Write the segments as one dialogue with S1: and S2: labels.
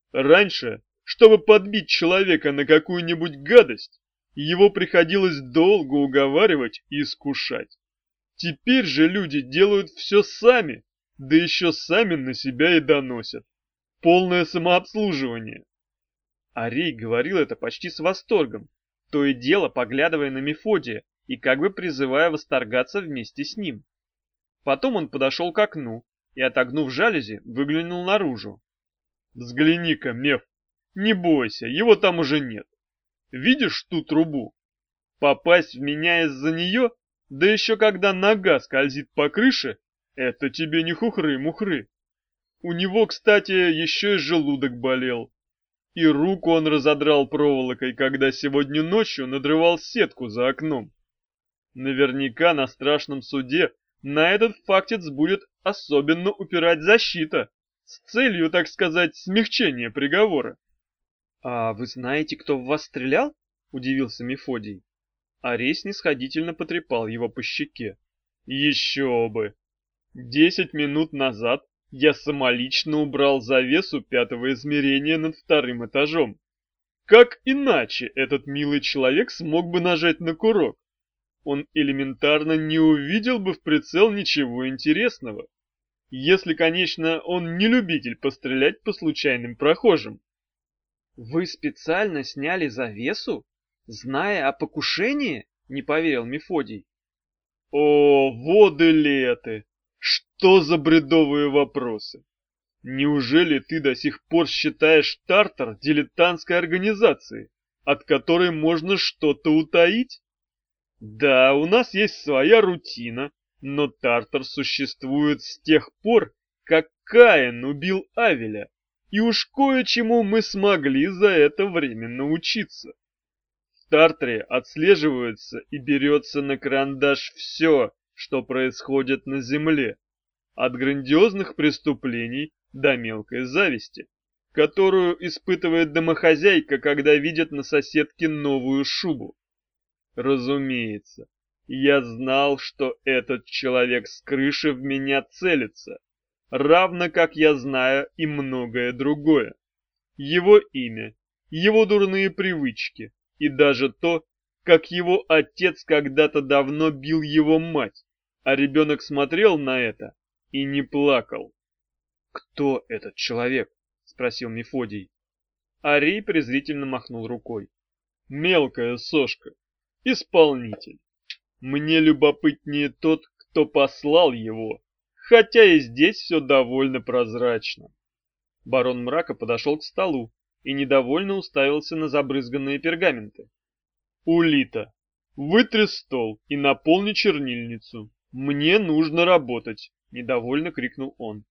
S1: Раньше, чтобы подбить человека на какую-нибудь гадость, его приходилось долго уговаривать и искушать. Теперь же люди делают все сами, да еще сами на себя и доносят. Полное самообслуживание. Арей говорил это почти с восторгом, то и дело поглядывая на Мефодия и как бы призывая восторгаться вместе с ним. Потом он подошел к окну и, отогнув жалюзи, выглянул наружу. «Взгляни-ка, Меф, не бойся, его там уже нет. Видишь ту трубу? Попасть в меня из-за нее, да еще когда нога скользит по крыше, это тебе не хухры-мухры. У него, кстати, еще и желудок болел. И руку он разодрал проволокой, когда сегодня ночью надрывал сетку за окном. Наверняка на страшном суде на этот фактец будет особенно упирать защита, с целью, так сказать, смягчения приговора. «А вы знаете, кто в вас стрелял?» — удивился Мефодий. Арей снисходительно потрепал его по щеке. «Еще бы! 10 минут назад я самолично убрал завесу 5-го измерения над 2-м этажом. Как иначе этот милый человек смог бы нажать на курок? Он элементарно не увидел бы в прицел ничего интересного. Если, конечно, он не любитель пострелять по случайным прохожим». «Вы специально сняли завесу, зная о покушении?» — не поверил Мефодий. «О, воды леты! Что за бредовые вопросы? Неужели ты до сих пор считаешь Тартар дилетантской организацией, от которой можно что-то утаить? Да, у нас есть своя рутина, но Тартар существует с тех пор, как Каин убил Авеля, и уж кое-чему мы смогли за это время научиться. В Тартаре отслеживается и берется на карандаш все, что происходит на земле, от грандиозных преступлений до мелкой зависти, которую испытывает домохозяйка, когда видит на соседке новую шубу. Разумеется, я знал, что этот человек с крыши в меня целится, равно как я знаю и многое другое. Его имя, его дурные привычки и даже то, как его отец когда-то давно бил его мать, а ребенок смотрел на это и не плакал. «Кто этот человек?» — спросил Мефодий. Арей презрительно махнул рукой. «Мелкая сошка, исполнитель. Мне любопытнее тот, кто послал его, хотя и здесь все довольно прозрачно». Барон Мрака подошел к столу и недовольно уставился на забрызганные пергаменты. «Улита, вытри стол и наполни чернильницу. Мне нужно работать!» — недовольно крикнул он.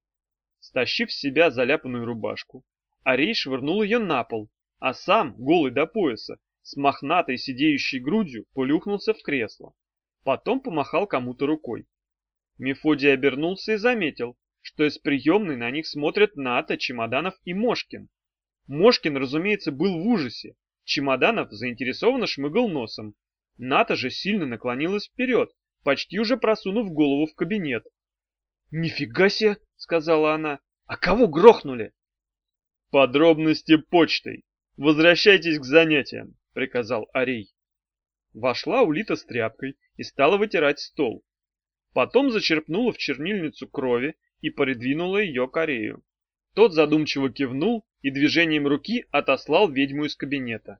S1: Стащив с себя заляпанную рубашку, Арей швырнул ее на пол, а сам, голый до пояса, с мохнатой сидеющей грудью, плюхнулся в кресло. Потом помахал кому-то рукой. Мефодий обернулся и заметил, что из приемной на них смотрят Ната, Чемоданов и Мошкин. Мошкин, разумеется, был в ужасе. Чемоданов заинтересованно шмыгал носом. Ната же сильно наклонилась вперед, почти уже просунув голову в кабинет. «Нифига себе!» — сказала она. «А кого грохнули?» «Подробности почтой. Возвращайтесь к занятиям», — приказал Арей. Вошла Улита с тряпкой и стала вытирать стол. Потом зачерпнула в чернильницу крови и придвинула ее к Арею. Тот задумчиво кивнул и движением руки отослал ведьму из кабинета.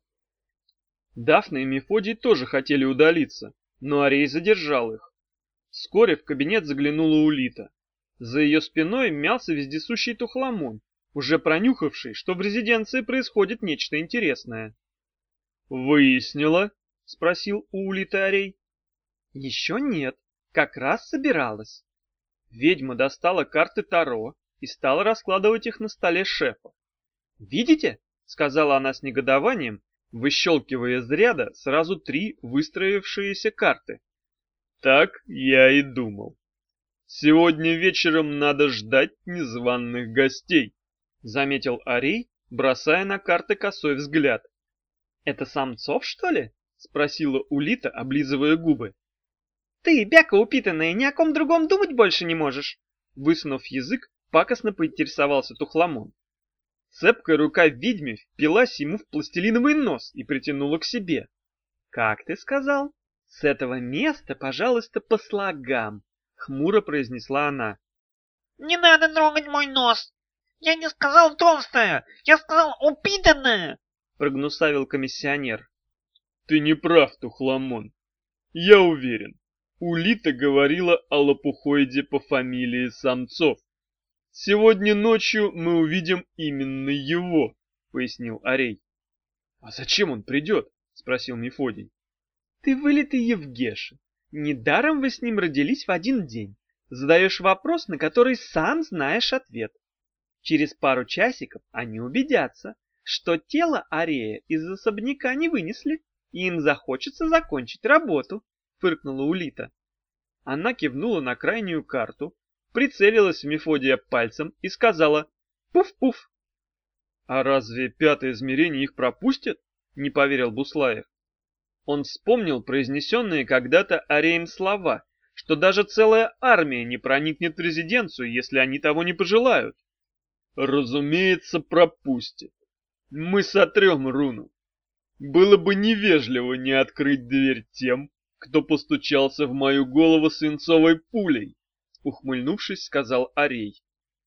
S1: Дафна и Мефодий тоже хотели удалиться, но Арей задержал их. Вскоре в кабинет заглянула Улита. За ее спиной мялся вездесущий Тухламон, уже пронюхавший, что в резиденции происходит нечто интересное. «Выяснила?» — спросил у Улиты Арей. «Еще нет, как раз собиралась». Ведьма достала карты Таро и стала раскладывать их на столе шефа. «Видите?» — сказала она с негодованием, выщелкивая из ряда сразу 3 выстроившиеся карты. «Так я и думал. Сегодня вечером надо ждать незваных гостей», — заметил Арей, бросая на карты косой взгляд. «Это Самцов, что ли?» — спросила Улита, облизывая губы. «Ты, бяка упитанная, ни о ком другом думать больше не можешь?» Высунув язык, пакостно поинтересовался Тухламон. Цепкая рука ведьмы впилась ему в пластилиновый нос и притянула к себе. «Как ты сказал? С этого места, пожалуйста, по слогам», — хмуро произнесла она.
S2: Не надо трогать мой нос. Я не сказал толстая, я сказал упитанная,
S1: прогнусавил комиссионер. Ты не прав, Тухламон. Я уверен, Улита говорила о лопухоиде по фамилии Самцов. Сегодня ночью мы увидим именно его, пояснил Арей. А зачем он придет? Спросил Мефодий. Ты вылитый Евгеша. Недаром вы с ним родились в один день. Задаешь вопрос, на который сам знаешь ответ. Через пару часиков они убедятся, что тело Арея из особняка не вынесли, и им захочется закончить работу, фыркнула Улита. Она кивнула на крайнюю карту, прицелилась в Мефодия пальцем и сказала «Пуф-пуф». «А разве пятое измерение их пропустит?» — не поверил Буслаев. Он вспомнил произнесенные когда-то Ареем слова, что даже целая армия не проникнет в резиденцию, если они того не пожелают. Разумеется, пропустит. Мы сотрем руну. Было бы невежливо не открыть дверь тем, кто постучался в мою голову свинцовой пулей, ухмыльнувшись, сказал Арей.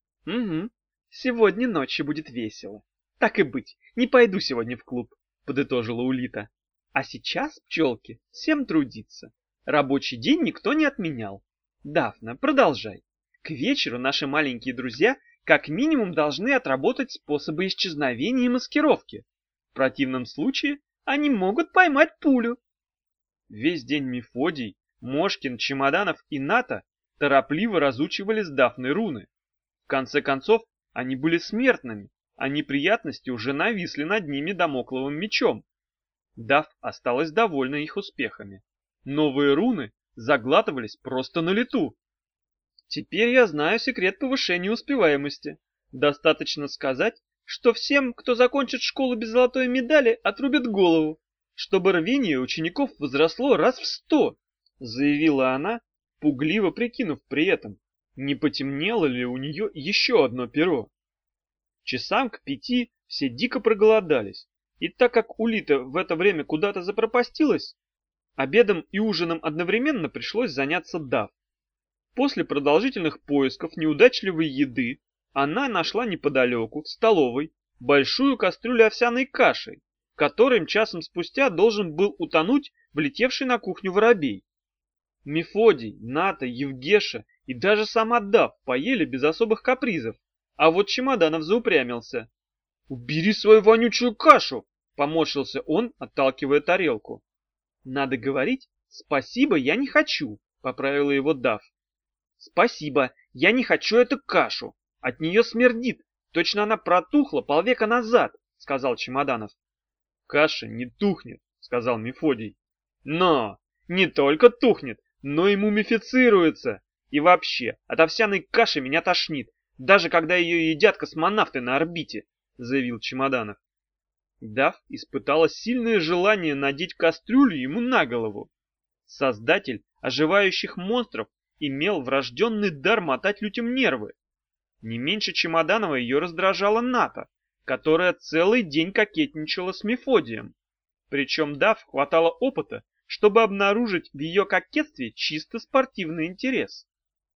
S1: Угу, сегодня ночью будет весело. Так и быть, не пойду сегодня в клуб, подытожила Улита. А сейчас, пчелки, всем трудиться. Рабочий день никто не отменял. Дафна, продолжай. К вечеру наши маленькие друзья как минимум должны отработать способы исчезновения и маскировки. В противном случае они могут поймать пулю. Весь день Мефодий, Мошкин, Чемоданов и Ната торопливо разучивали с Дафной руны. В конце концов, они были смертными, а неприятности уже нависли над ними дамокловым мечом. Даф осталась довольна их успехами. Новые руны заглатывались просто на лету. Теперь я знаю секрет повышения успеваемости. Достаточно сказать, что всем, кто закончит школу без золотой медали, отрубят голову, чтобы рвение учеников возросло раз в 100, заявила она, пугливо прикинув при этом, не потемнело ли у нее еще одно перо. Часам к 5 все дико проголодались, и так как Улита в это время куда-то запропастилась, обедом и ужином одновременно пришлось заняться Даф. После продолжительных поисков неудачливой еды она нашла неподалеку, в столовой, большую кастрюлю овсяной кашей, которым часом спустя должен был утонуть влетевший на кухню воробей. Мефодий, Ната, Евгеша и даже сама Даф поели без особых капризов, а вот Чемоданов заупрямился. «Убери свою вонючую кашу!» — поморщился он, отталкивая тарелку. «Надо говорить «спасибо, я не хочу», — поправила его Даф. «Спасибо, я не хочу эту кашу. От нее смердит. Точно она протухла полвека назад», — сказал Чемоданов. «Каша не тухнет», — сказал Мефодий. «Но не только тухнет, но и мумифицируется. И вообще, от овсяной каши меня тошнит, даже когда ее едят космонавты на орбите», — заявил Чемоданов. Даф испытала сильное желание надеть кастрюлю ему на голову. Создатель оживающих монстров имел врожденный дар мотать людям нервы. Не меньше Чемоданова ее раздражала Ната, которая целый день кокетничала с Мефодием. Причем Даф хватало опыта, чтобы обнаружить в ее кокетстве чисто спортивный интерес.